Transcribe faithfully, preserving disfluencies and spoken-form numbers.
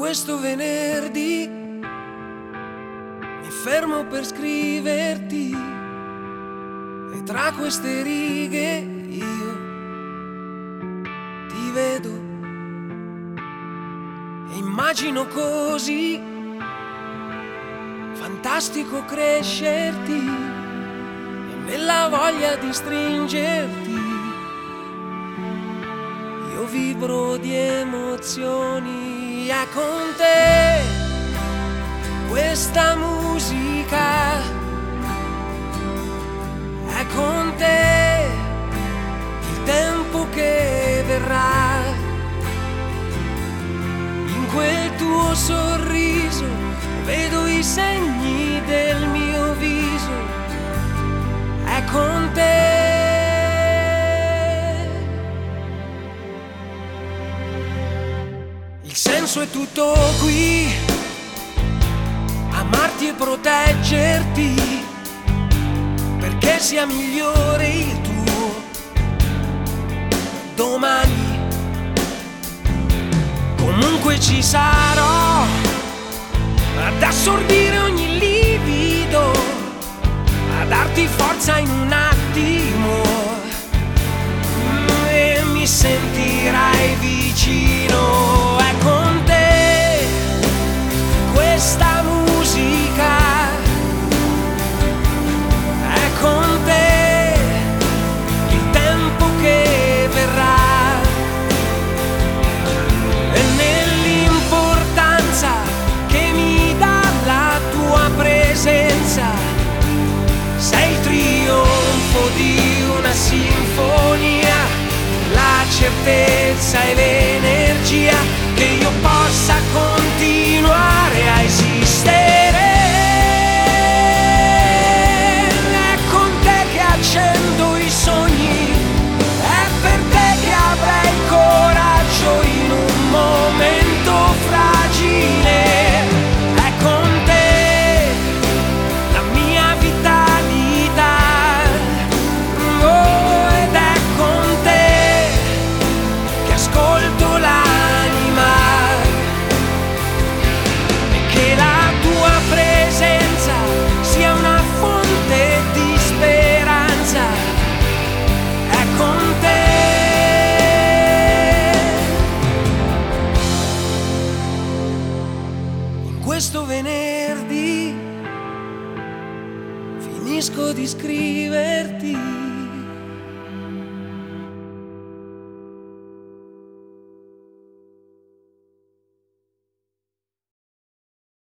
questo venerdì mi fermo per scriverti e tra queste righe io ti vedo e immagino così fantastico crescerti e nella voglia di stringerti io vibro di emozioni. È con te questa musica, è con te il tempo che verrà. In quel tuo sorriso vedo i segni del mio viso, è con te. Il senso è tutto qui, amarti e proteggerti, perché sia migliore il tuo domani. Comunque ci sarò ad assorbire ogni livido, a darti forza in un attimo e mi sentirai vicino. È con te questa musica, è con te il tempo che verrà e nell'importanza che mi dà la tua presenza sei il trionfo di una sinfonia, la certezza e l'energia che io possa continuare a esistere. È con te che accendo i sogni, è per te che avrei il coraggio in un momento fragile. È con te la mia vitalità, oh, ed è con te che ascolto l'anima e che la tua presenza sia una fonte di speranza. È con te. In questo venerdì finisco di scriverti